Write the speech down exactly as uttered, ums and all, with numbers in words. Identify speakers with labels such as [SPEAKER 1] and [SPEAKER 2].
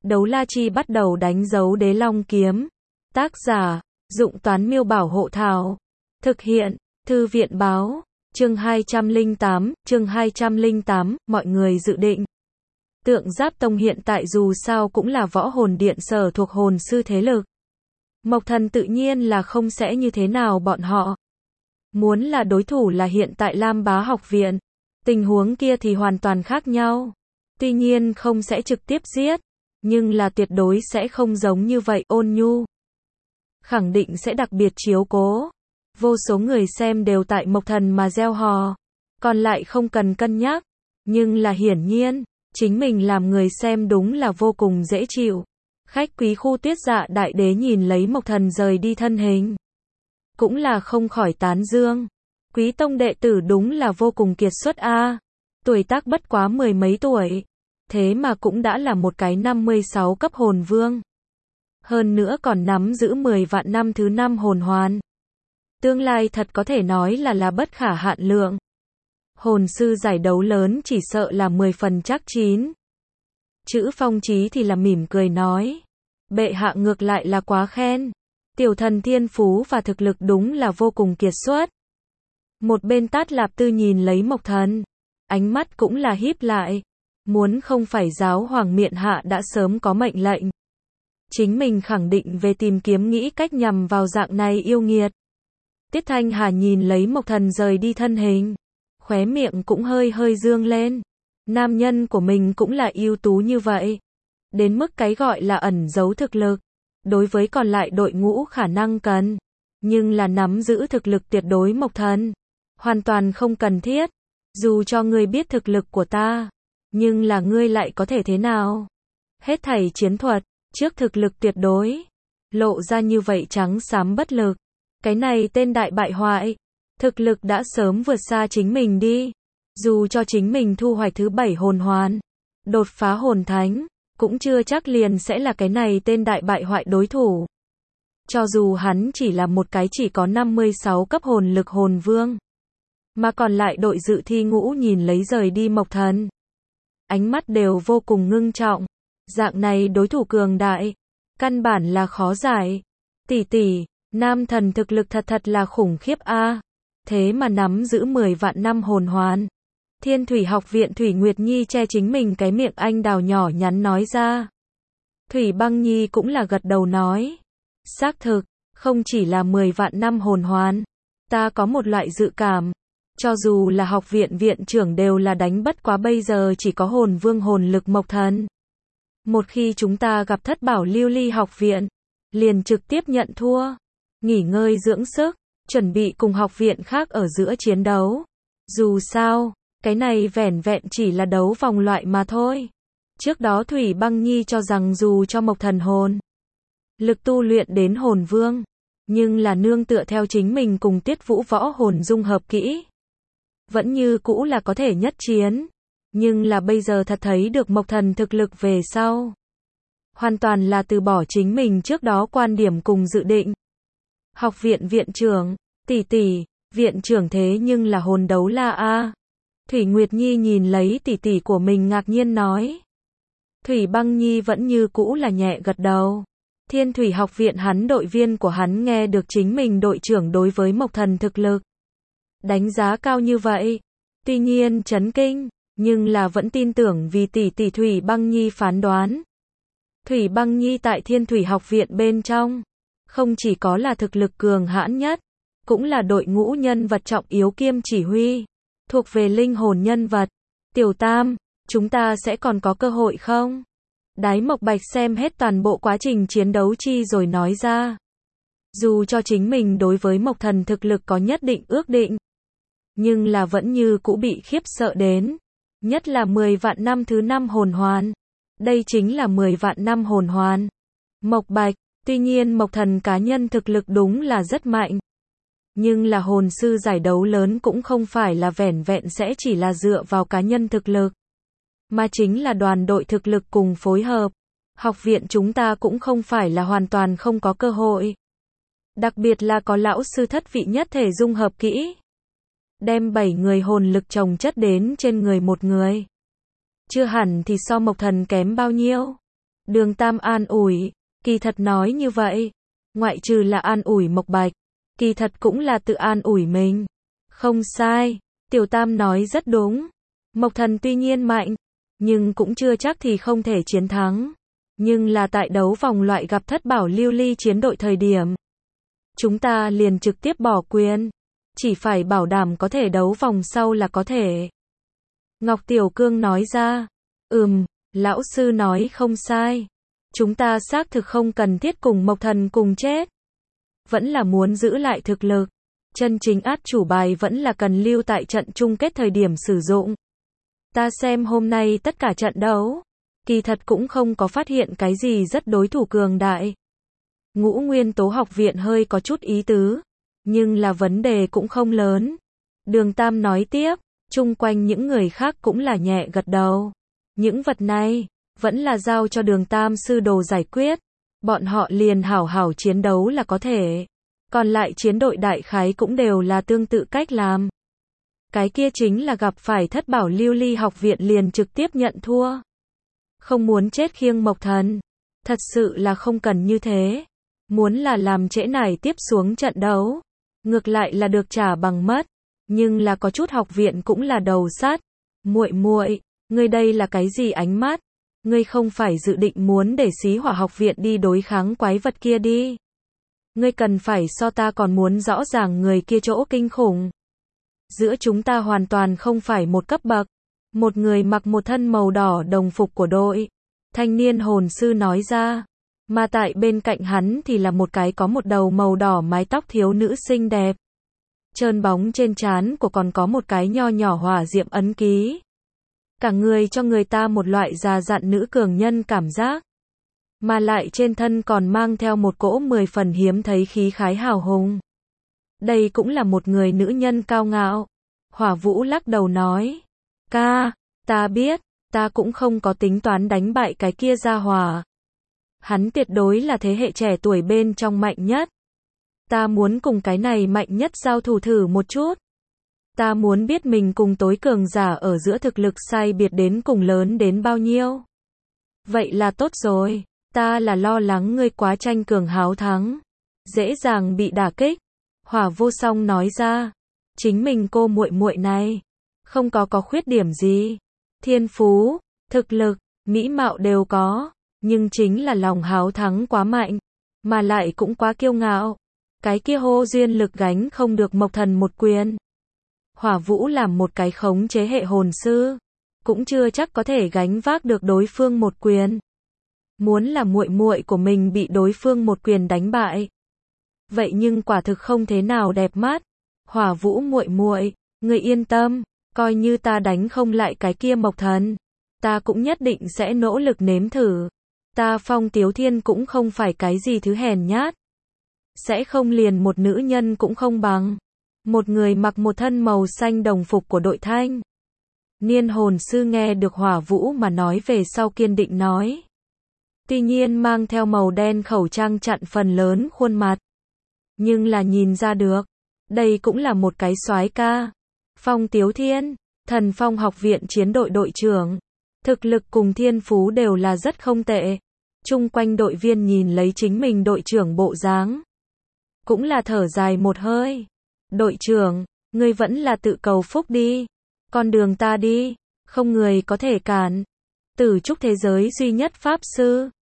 [SPEAKER 1] Đấu la chi bắt đầu đánh dấu đế long kiếm. Tác giả, Dụng Toán Miêu Bảo Hộ Thảo. Thực hiện, Thư viện Báo. Chương hai trăm lẻ tám, chương hai trăm lẻ tám, mọi người dự định. Tượng Giáp Tông hiện tại dù sao cũng là võ hồn điện sở thuộc hồn sư thế lực. Mộc Thần tự nhiên là không sẽ như thế nào bọn họ. Muốn là đối thủ là hiện tại Lam Bá học viện. Tình huống kia thì hoàn toàn khác nhau. Tuy nhiên không sẽ trực tiếp giết, nhưng là tuyệt đối sẽ không giống như vậy, ôn nhu. Khẳng định sẽ đặc biệt chiếu cố. Vô số người xem đều tại Mộc Thần mà gieo hò. Còn lại không cần cân nhắc. Nhưng là hiển nhiên, chính mình làm người xem đúng là vô cùng dễ chịu. Khách quý khu Tuyết Dạ Đại Đế nhìn lấy Mộc Thần rời đi thân hình. Cũng là không khỏi tán dương. Quý tông đệ tử đúng là vô cùng kiệt xuất a. Tuổi tác bất quá mười mấy tuổi. Thế mà cũng đã là một cái năm mươi sáu cấp hồn vương. Hơn nữa còn nắm giữ mười vạn năm thứ năm hồn hoàn. Tương lai thật có thể nói là là bất khả hạn lượng. Hồn sư giải đấu lớn chỉ sợ là mười phần chắc chín. Chữ Phong Chí thì là mỉm cười nói. Bệ hạ ngược lại là quá khen. Tiểu thần thiên phú và thực lực đúng là vô cùng kiệt xuất. Một bên Tát Lạp Tư nhìn lấy Mộc Thần. Ánh mắt cũng là híp lại. Muốn không phải giáo hoàng miện hạ đã sớm có mệnh lệnh. Chính mình khẳng định về tìm kiếm nghĩ cách nhằm vào dạng này yêu nghiệt. Tiết Thanh Hà nhìn lấy Mộc Thần rời đi thân hình. Khóe miệng cũng hơi hơi dương lên. Nam nhân của mình cũng là ưu tú như vậy. Đến mức cái gọi là ẩn giấu thực lực. Đối với còn lại đội ngũ khả năng cần. Nhưng là nắm giữ thực lực tuyệt đối Mộc Thần. Hoàn toàn không cần thiết. Dù cho ngươi biết thực lực của ta. Nhưng là ngươi lại có thể thế nào? Hết thảy chiến thuật, trước thực lực tuyệt đối. Lộ ra như vậy trắng xám bất lực. Cái này tên đại bại hoại. Thực lực đã sớm vượt xa chính mình đi. Dù cho chính mình thu hoạch thứ bảy hồn hoàn. Đột phá hồn thánh. Cũng chưa chắc liền sẽ là cái này tên đại bại hoại đối thủ. Cho dù hắn chỉ là một cái chỉ có năm mươi sáu cấp hồn lực hồn vương. Mà còn lại đội dự thi ngũ nhìn lấy rời đi Mộc Thần. Ánh mắt đều vô cùng ngưng trọng. Dạng này đối thủ cường đại. Căn bản là khó giải. Tỷ tỷ, nam thần thực lực thật thật là khủng khiếp a. Thế mà nắm giữ mười vạn năm hồn hoàn. Thiên Thủy Học viện Thủy Nguyệt Nhi che chính mình cái miệng anh đào nhỏ nhắn nói ra. Thủy Băng Nhi cũng là gật đầu nói. Xác thực, không chỉ là mười vạn năm hồn hoàn. Ta có một loại dự cảm. Cho dù là học viện viện trưởng đều là đánh bất quá bây giờ chỉ có hồn vương hồn lực Mộc Thần. Một khi chúng ta gặp thất bảo lưu ly học viện, liền trực tiếp nhận thua. Nghỉ ngơi dưỡng sức, chuẩn bị cùng học viện khác ở giữa chiến đấu. Dù sao, cái này vẻn vẹn chỉ là đấu vòng loại mà thôi. Trước đó Thủy Băng Nhi cho rằng dù cho Mộc Thần hồn lực tu luyện đến hồn vương, nhưng là nương tựa theo chính mình cùng Tiết Vũ võ hồn dung hợp kỹ. Vẫn như cũ là có thể nhất chiến. Nhưng là bây giờ thật thấy được Mộc Thần thực lực về sau. Hoàn toàn là từ bỏ chính mình trước đó quan điểm cùng dự định. Học viện viện trưởng, tỷ tỷ, viện trưởng thế nhưng là hồn đấu la a. Thủy Nguyệt Nhi nhìn lấy tỷ tỷ của mình ngạc nhiên nói. Thủy Băng Nhi vẫn như cũ là nhẹ gật đầu. Thiên Thủy Học viện hắn đội viên của hắn nghe được chính mình đội trưởng đối với Mộc Thần thực lực. Đánh giá cao như vậy. Tuy nhiên chấn kinh. Nhưng là vẫn tin tưởng vì tỷ tỷ Thủy Băng Nhi phán đoán. Thủy Băng Nhi tại Thiên Thủy Học viện bên trong. Không chỉ có là thực lực cường hãn nhất. Cũng là đội ngũ nhân vật trọng yếu kiêm chỉ huy. Thuộc về linh hồn nhân vật. Tiểu Tam, chúng ta sẽ còn có cơ hội không? Đái Mộc Bạch xem hết toàn bộ quá trình chiến đấu chi rồi nói ra. Dù cho chính mình đối với Mộc Thần thực lực có nhất định ước định. Nhưng là vẫn như cũ bị khiếp sợ đến. Nhất là mười vạn năm thứ năm hồn hoàn. Đây chính là mười vạn năm hồn hoàn. Mộc Bạch, tuy nhiên Mộc Thần cá nhân thực lực đúng là rất mạnh. Nhưng là hồn sư giải đấu lớn cũng không phải là vẻn vẹn sẽ chỉ là dựa vào cá nhân thực lực. Mà chính là đoàn đội thực lực cùng phối hợp. Học viện chúng ta cũng không phải là hoàn toàn không có cơ hội. Đặc biệt là có lão sư thất vị nhất thể dung hợp kỹ. Đem bảy người hồn lực chồng chất đến trên người một người. Chưa hẳn thì so Mộc Thần kém bao nhiêu. Đường Tam an ủi, kỳ thật nói như vậy, ngoại trừ là an ủi Mộc Bạch, kỳ thật cũng là tự an ủi mình. Không sai, Tiểu Tam nói rất đúng. Mộc Thần tuy nhiên mạnh, nhưng cũng chưa chắc thì không thể chiến thắng. Nhưng là tại đấu vòng loại gặp thất bảo lưu ly chiến đội thời điểm, chúng ta liền trực tiếp bỏ quyền, chỉ phải bảo đảm có thể đấu vòng sau là có thể. Ngọc Tiểu Cương nói ra, ừm, lão sư nói không sai. Chúng ta xác thực không cần thiết cùng Mộc Thần cùng chết. Vẫn là muốn giữ lại thực lực. Chân chính át chủ bài vẫn là cần lưu tại trận chung kết thời điểm sử dụng. Ta xem hôm nay tất cả trận đấu, kỳ thật cũng không có phát hiện cái gì rất đối thủ cường đại. Ngũ Nguyên Tố học viện hơi có chút ý tứ, nhưng là vấn đề cũng không lớn. Đường Tam nói tiếp, chung quanh những người khác cũng là nhẹ gật đầu. Những vật này, vẫn là giao cho Đường Tam sư đồ giải quyết. Bọn họ liền hảo hảo chiến đấu là có thể. Còn lại chiến đội đại khái cũng đều là tương tự cách làm. Cái kia chính là gặp phải thất bảo lưu ly học viện liền trực tiếp nhận thua. Không muốn chết khiêng Mộc Thần. Thật sự là không cần như thế. Muốn là làm trễ nải tiếp xuống trận đấu. Ngược lại là được trả bằng mất. Nhưng là có chút học viện cũng là đầu sắt. Muội muội, ngươi đây là cái gì ánh mắt? Ngươi không phải dự định muốn để Xí Hỏa học viện đi đối kháng quái vật kia đi. Ngươi cần phải so ta còn muốn rõ ràng người kia chỗ kinh khủng. Giữa chúng ta hoàn toàn không phải một cấp bậc. Một người mặc một thân màu đỏ đồng phục của đội. Thanh niên hồn sư nói ra. Mà tại bên cạnh hắn thì là một cái có một đầu màu đỏ mái tóc thiếu nữ xinh đẹp. Trơn bóng trên trán của còn có một cái nho nhỏ hỏa diệm ấn ký. Cả người cho người ta một loại già dặn nữ cường nhân cảm giác. Mà lại trên thân còn mang theo một cỗ mười phần hiếm thấy khí khái hào hùng. Đây cũng là một người nữ nhân cao ngạo. Hỏa Vũ lắc đầu nói. Ca, ta biết, ta cũng không có tính toán đánh bại cái kia ra hỏa. Hắn tuyệt đối là thế hệ trẻ tuổi bên trong mạnh nhất. Ta muốn cùng cái này mạnh nhất giao thủ thử một chút. Ta muốn biết mình cùng tối cường giả ở giữa thực lực sai biệt đến cùng lớn đến bao nhiêu. Vậy là tốt rồi, ta là lo lắng ngươi quá tranh cường háo thắng. Dễ dàng bị đả kích. Hỏa Vô Song nói ra. Chính mình cô muội muội này. Không có có khuyết điểm gì. Thiên phú, thực lực, mỹ mạo đều có. Nhưng chính là lòng háo thắng quá mạnh. Mà lại cũng quá kiêu ngạo. Cái kia hô duyên lực gánh không được Mộc Thần một quyền. Hỏa Vũ làm một cái khống chế hệ hồn sư, cũng chưa chắc có thể gánh vác được đối phương một quyền. Muốn là muội muội của mình bị đối phương một quyền đánh bại, vậy nhưng quả thực không thế nào đẹp mắt. Hỏa Vũ muội muội, ngươi yên tâm, coi như ta đánh không lại cái kia Mộc Thần, ta cũng nhất định sẽ nỗ lực nếm thử. Ta Phong Tiếu Thiên cũng không phải cái gì thứ hèn nhát, sẽ không liền một nữ nhân cũng không bằng. Một người mặc một thân màu xanh đồng phục của đội Thanh niên hồn sư nghe được Hỏa Vũ mà nói về sau kiên định nói. Tuy nhiên mang theo màu đen khẩu trang chặn phần lớn khuôn mặt. Nhưng là nhìn ra được, đây cũng là một cái soái ca. Phong Tiếu Thiên, Thần Phong học viện chiến đội đội trưởng. Thực lực cùng thiên phú đều là rất không tệ. Chung quanh đội viên nhìn lấy chính mình đội trưởng bộ dáng, cũng là thở dài một hơi. Đội trưởng, ngươi vẫn là tự cầu phúc đi. Con đường ta đi, không người có thể cản. Tử trúc thế giới duy nhất pháp sư,